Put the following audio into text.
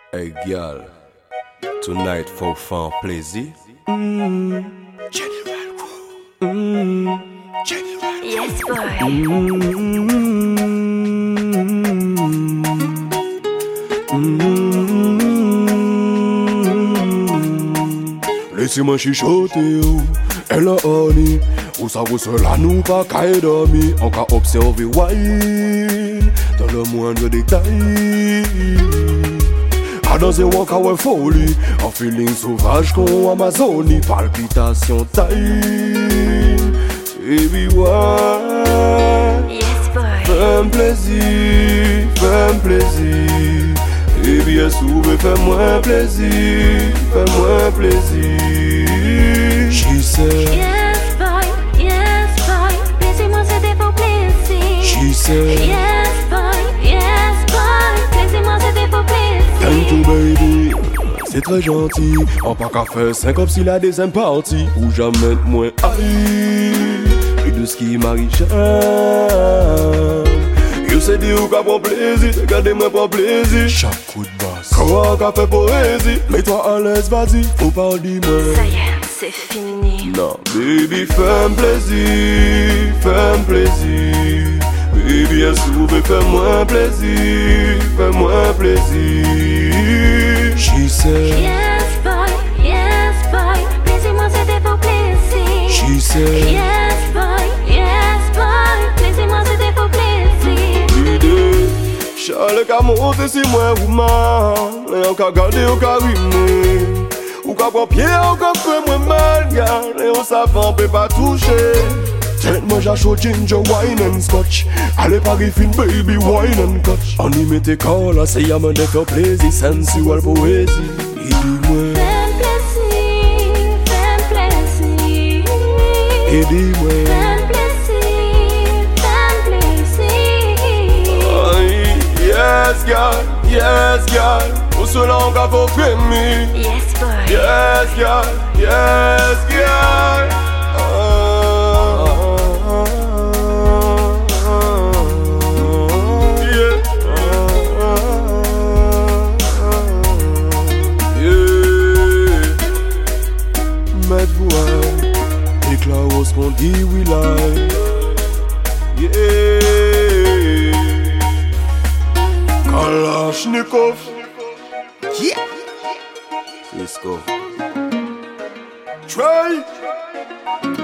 Hey girl, tonight faut faire plaisir. General Crew. General Yes, boy. Laissez-moi chuchoter, elle a honey. Ou ça vous cela nous pas qu'à dormir. On va observer wine dans le moindre détail. A danser walk away folie, en feeling sauvage comme Amazonie, palpitation time. Baby why? Yes, boy. Fais-moi plaisir, fais-moi plaisir. Baby est-ce fais-moi plaisir, fais-moi plaisir. She said, Yes, boy. Yes, boy. Plaisir-moi, c'était pour plaisir. she said, Yes, boy. Yes, boy. Plaisir-moi, c'était pour plaisir. thank you baby, c'est très gentil. On pas qu'à faire 5 comme si la deuxième partie ou jamais moins aïe. Et de ce qui m'arrive yo c'est dit ou qu'à prendre plaisir, regardez-moi pas plaisir. Chaque coup de basse, comment qu'a fait poésie. Mets-toi à l'aise, vas-y, faut pas dis-moi. Ça y est, c'est fini. Non, baby, fais-moi plaisir, fais-moi plaisir. Baby, est-ce fais-moi plaisir, fais-moi plaisir. She said, Yes, boy. Yes, boy. Plaisir-moi, c'était pour plaisir. she said, Yes, boy. Yes, boy. Plaisir-moi, c'était pour plaisir. l'idée, Charles qu'a monté si moi woman, et on qu'a gardé au qu'a rimé, ou qu'a prend pied, ou qu'a fait moi mal, et on savant peut pas toucher. Tête-moi j'achète ginger wine and scotch. Allez Paris fin baby wine and scotch. On y met tes corps là, c'est y'a me de faire plaisir. Sensual poésie. Et dis-moi, Fais-moi plaisir. Fais-moi plaisir. et dis-moi. Fais-moi plaisir. Fais-moi plaisir. Aïe, yes girl. Pour cela on va faut frémir. Yes, boy. Yes girl. Déclare ce qu'on dit, oui là. Yeah. Kalashnikov. Yeah. Let's go. Try.